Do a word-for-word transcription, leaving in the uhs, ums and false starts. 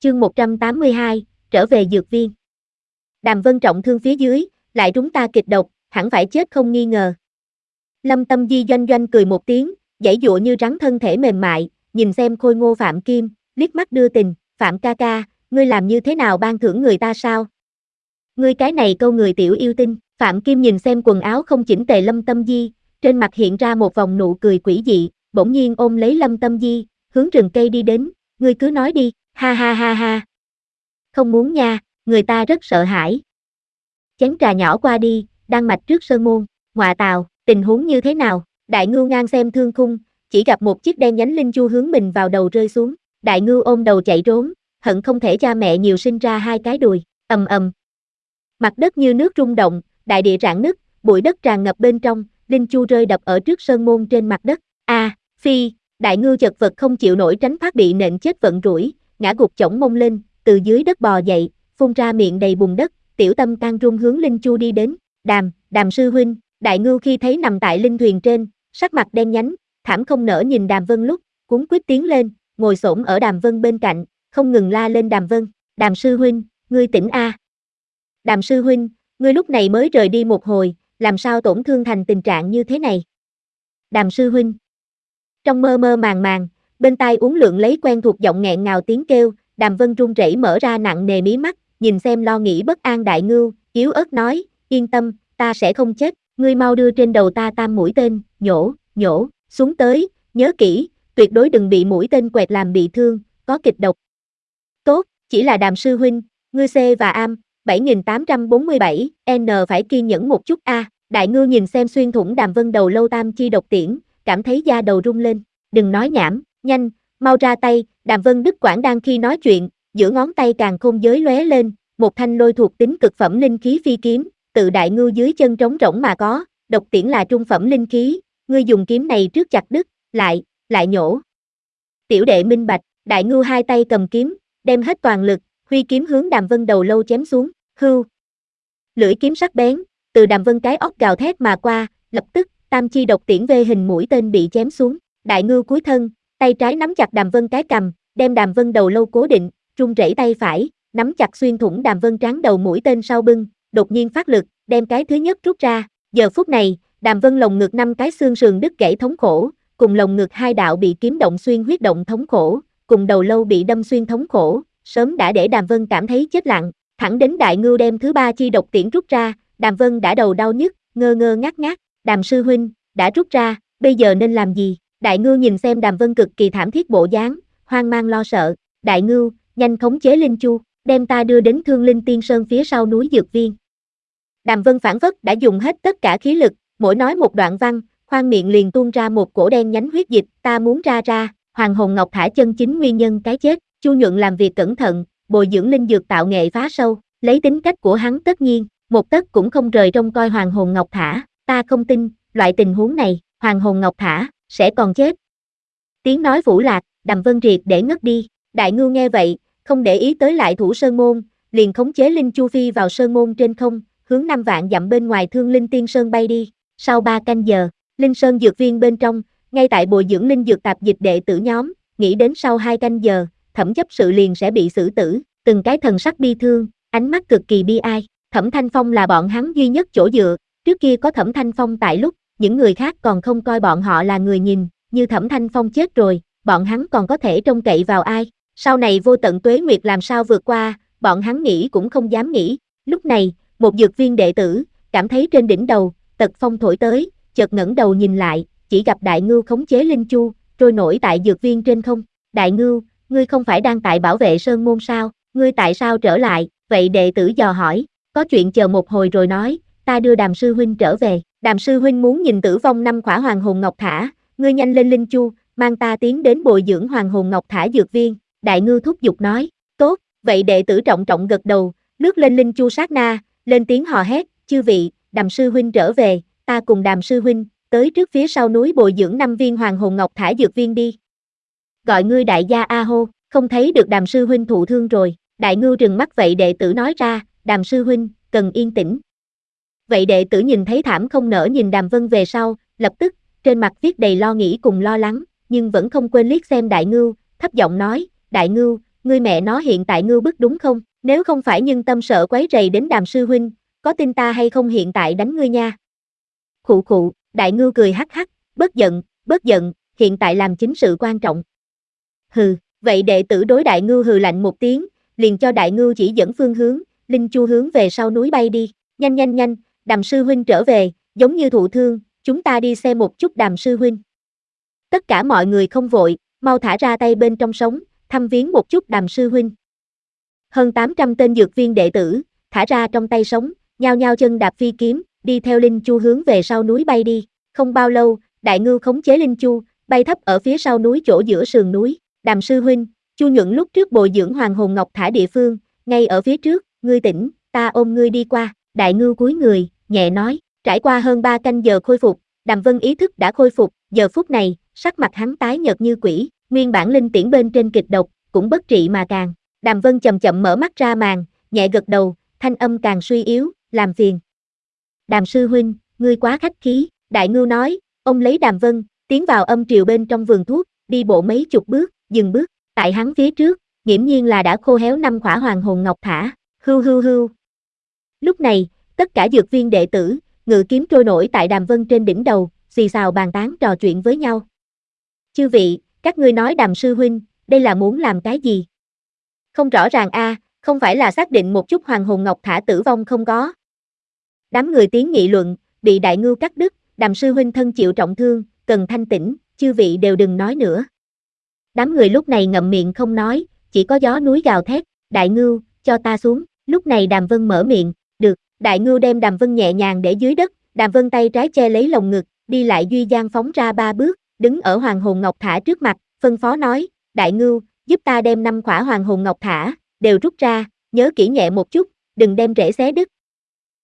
Chương một trăm tám mươi hai, trở về dược viên. Đàm Vân trọng thương phía dưới, lại trúng ta kịch độc, hẳn phải chết không nghi ngờ. Lâm Tâm Di doanh doanh cười một tiếng, giãy giụa như rắn thân thể mềm mại, nhìn xem khôi ngô Phạm Kim, liếc mắt đưa tình, Phạm ca ca, ngươi làm như thế nào ban thưởng người ta sao? Ngươi cái này câu người tiểu yêu tinh, Phạm Kim nhìn xem quần áo không chỉnh tề Lâm Tâm Di, trên mặt hiện ra một vòng nụ cười quỷ dị, bỗng nhiên ôm lấy Lâm Tâm Di, hướng rừng cây đi đến, ngươi cứ nói đi, ha ha ha ha. Không muốn nha, người ta rất sợ hãi. Chén trà nhỏ qua đi, đang mạch trước sơn môn, ngọa tào, tình huống như thế nào? Đại ngưu ngang xem thương khung, chỉ gặp một chiếc đen nhánh linh chu hướng mình vào đầu rơi xuống, đại ngưu ôm đầu chạy trốn, hận không thể cha mẹ nhiều sinh ra hai cái đùi, ầm ầm. Mặt đất như nước rung động, đại địa rạn nứt, bụi đất tràn ngập bên trong, linh chu rơi đập ở trước sơn môn trên mặt đất. A, à, phi, đại ngưu chật vật không chịu nổi tránh thoát bị nện chết vận rủi, ngã gục chổng mông lên, từ dưới đất bò dậy, phun ra miệng đầy bùn đất, tiểu tâm can run hướng linh chu đi đến. Đàm, Đàm sư huynh, đại ngưu khi thấy nằm tại linh thuyền trên, sắc mặt đen nhánh, thảm không nỡ nhìn Đàm Vân lúc, cuống quýt tiến lên, ngồi xổm ở Đàm Vân bên cạnh, không ngừng la lên Đàm Vân, Đàm sư huynh, ngươi tỉnh a. Đàm sư huynh, ngươi lúc này mới rời đi một hồi, làm sao tổn thương thành tình trạng như thế này? Đàm sư huynh. Trong mơ mơ màng màng, bên tai uốn lượn lấy quen thuộc giọng nghẹn ngào tiếng kêu, Đàm Vân run rẩy mở ra nặng nề mí mắt, nhìn xem lo nghĩ bất an đại ngưu, yếu ớt nói, yên tâm, ta sẽ không chết, ngươi mau đưa trên đầu ta tam mũi tên, nhổ, nhổ, xuống tới, nhớ kỹ, tuyệt đối đừng bị mũi tên quẹt làm bị thương, có kịch độc. Tốt, chỉ là Đàm sư huynh, ngươi C và am, bảy nghìn tám trăm bốn mươi bảy, N phải kiên nhẫn một chút a. Đại ngưu nhìn xem xuyên thủng Đàm Vân đầu lâu tam chi độc tiễn, cảm thấy da đầu rung lên, đừng nói nhảm, nhanh, mau ra tay. Đàm Vân đứt quãng đang khi nói chuyện, giữa ngón tay càng khôn giới lóe lên, một thanh lôi thuộc tính cực phẩm linh khí phi kiếm, tự đại ngưu dưới chân trống rỗng mà có, độc tiễn là trung phẩm linh khí, ngươi dùng kiếm này trước chặt đứt, lại, lại nhổ. Tiểu đệ minh bạch, đại ngưu hai tay cầm kiếm, đem hết toàn lực, huy kiếm hướng Đàm Vân đầu lâu chém xuống, hưu. Lưỡi kiếm sắc bén, từ Đàm Vân cái óc gào thét mà qua, lập tức, tam chi độc tiễn vê hình mũi tên bị chém xuống, đại ngưu cúi thân, tay trái nắm chặt Đàm Vân cái cằm, đem Đàm Vân đầu lâu cố định, run rẩy tay phải, nắm chặt xuyên thủng Đàm Vân trán đầu mũi tên sau bưng, đột nhiên phát lực, đem cái thứ nhất rút ra. Giờ phút này, Đàm Vân lồng ngực năm cái xương sườn đứt gãy thống khổ, cùng lồng ngực hai đạo bị kiếm động xuyên huyết động thống khổ, cùng đầu lâu bị đâm xuyên thống khổ, sớm đã để Đàm Vân cảm thấy chết lặng, thẳng đến đại ngưu đem thứ ba chi độc tiễn rút ra, Đàm Vân đã đầu đau nhức, ngơ ngơ ngác ngác, Đàm sư huynh, đã rút ra, bây giờ nên làm gì? Đại ngưu nhìn xem Đàm Vân cực kỳ thảm thiết bộ dáng, hoang mang lo sợ, đại ngưu, nhanh khống chế linh chu, đem ta đưa đến Thương Linh Tiên Sơn phía sau núi dược viên. Đàm Vân phản phất đã dùng hết tất cả khí lực, mỗi nói một đoạn văn, khoang miệng liền tuôn ra một cổ đen nhánh huyết dịch, ta muốn ra ra, Hoàng Hồn Ngọc Thả chân chính nguyên nhân cái chết, Chu Nhuận làm việc cẩn thận, bồi dưỡng linh dược tạo nghệ phá sâu, lấy tính cách của hắn tất nhiên, một tấc cũng không rời trông coi Hoàng Hồn Ngọc Thả, ta không tin, loại tình huống này, Hoàng Hồn Ngọc Thả, sẽ còn chết. Tiếng nói vũ lạc, Đàm Vân triệt để ngất đi, đại ngưu nghe vậy, không để ý tới lại thủ sơn môn, liền khống chế linh chu phi vào sơn môn trên không, hướng năm vạn dặm bên ngoài Thương Linh Tiên Sơn bay đi. Sau ba canh giờ, Linh Sơn dược viên bên trong, ngay tại bồi dưỡng linh dược tạp dịch đệ tử nhóm, nghĩ đến sau hai canh giờ, Thẩm chấp sự liền sẽ bị xử tử, từng cái thần sắc bi thương, ánh mắt cực kỳ bi ai. Thẩm Thanh Phong là bọn hắn duy nhất chỗ dựa, trước kia có Thẩm Thanh Phong tại lúc, những người khác còn không coi bọn họ là người nhìn, như Thẩm Thanh Phong chết rồi, bọn hắn còn có thể trông cậy vào ai? Sau này vô tận tuế nguyệt làm sao vượt qua, bọn hắn nghĩ cũng không dám nghĩ. Lúc này, một dược viên đệ tử, cảm thấy trên đỉnh đầu, tật phong thổi tới, chợt ngẩng đầu nhìn lại, chỉ gặp đại ngưu khống chế linh chu, trôi nổi tại dược viên trên không. Đại ngưu, ngươi không phải đang tại bảo vệ sơn môn sao, ngươi tại sao trở lại? Vậy đệ tử dò hỏi, có chuyện chờ một hồi rồi nói, ta đưa Đàm sư huynh trở về. Đàm sư huynh muốn nhìn tử vong năm khỏa Hoàng Hồn Ngọc Thả, ngươi nhanh lên linh chu, mang ta tiến đến bồi dưỡng Hoàng Hồn Ngọc Thả dược viên. Đại ngưu thúc giục nói, tốt, vậy đệ tử trọng trọng gật đầu, lướt lên linh chu sát na, lên tiếng hò hét, chư vị, Đàm sư huynh trở về, ta cùng Đàm sư huynh, tới trước phía sau núi bồi dưỡng năm viên Hoàng Hồn Ngọc Thả dược viên đi. Gọi ngươi đại gia a hô, không thấy được Đàm sư huynh thụ thương rồi. Đại ngưu trừng mắt vậy đệ tử nói ra, Đàm sư huynh, cần yên tĩnh. Vậy đệ tử nhìn thấy thảm không nỡ nhìn Đàm Vân về sau, lập tức, trên mặt viết đầy lo nghĩ cùng lo lắng, nhưng vẫn không quên liếc xem đại ngưu, thấp giọng nói, đại ngưu, ngươi mẹ nó hiện tại ngưu bức đúng không? Nếu không phải nhân tâm sợ quấy rầy đến Đàm sư huynh, có tin ta hay không hiện tại đánh ngươi nha. Khụ khụ, đại ngưu cười hắc hắc, bớt giận, bớt giận, hiện tại làm chính sự quan trọng. Hừ, vậy đệ tử đối đại ngưu hừ lạnh một tiếng, liền cho đại ngưu chỉ dẫn phương hướng, Linh Chu hướng về sau núi bay đi. Nhanh nhanh nhanh, Đàm sư huynh trở về, giống như thụ thương, chúng ta đi xem một chút Đàm sư huynh. Tất cả mọi người không vội, mau thả ra tay bên trong sống, thăm viếng một chút Đàm sư huynh. Hơn tám trăm tên dược viên đệ tử, thả ra trong tay sống, nhao nhao chân đạp phi kiếm, đi theo Linh Chu hướng về sau núi bay đi. Không bao lâu, đại ngưu khống chế Linh Chu, bay thấp ở phía sau núi chỗ giữa sườn núi. Đàm sư huynh, Chu Nhuận lúc trước bồi dưỡng Hoàng Hồn Ngọc Thả địa phương, ngay ở phía trước, ngươi tỉnh, ta ôm ngươi đi qua. Đại ngưu cúi người, nhẹ nói, trải qua hơn ba canh giờ khôi phục, Đàm Vân ý thức đã khôi phục, giờ phút này, sắc mặt hắn tái nhợt như quỷ, nguyên bản linh tiễn bên trên kịch độc, cũng bất trị mà càng. Đàm Vân chậm chậm mở mắt ra màn, nhẹ gật đầu, thanh âm càng suy yếu, làm phiền. Đàm sư huynh, ngươi quá khách khí, đại ngưu nói, ông lấy Đàm Vân, tiến vào âm triều bên trong vườn thuốc, đi bộ mấy chục bước, dừng bước, tại hắn phía trước, nghiễm nhiên là đã khô héo năm khỏa Hoàng Hồn Ngọc Thả, hưu hưu hưu. Lúc này, tất cả dược viên đệ tử, ngự kiếm trôi nổi tại Đàm Vân trên đỉnh đầu, xì xào bàn tán trò chuyện với nhau. Chư vị, các ngươi nói Đàm sư huynh, đây là muốn làm cái gì? Không rõ ràng a, à, không phải là xác định một chút Hoàng Hồn Ngọc Thả tử vong không có. Đám người tiếng nghị luận, bị đại ngưu cắt đứt, Đàm sư huynh thân chịu trọng thương, cần thanh tĩnh, chư vị đều đừng nói nữa. Đám người lúc này ngậm miệng không nói, chỉ có gió núi gào thét, đại ngưu, cho ta xuống. Lúc này Đàm Vân mở miệng, được, đại ngưu đem Đàm Vân nhẹ nhàng để dưới đất, Đàm Vân tay trái che lấy lồng ngực, đi lại duy gian phóng ra ba bước, đứng ở Hoàng Hồn Ngọc Thả trước mặt, phân phó nói, đại ngưu, giúp ta đem năm khỏa Hoàng Hồn Ngọc Thả, đều rút ra, nhớ kỹ nhẹ một chút, đừng đem rễ xé đứt,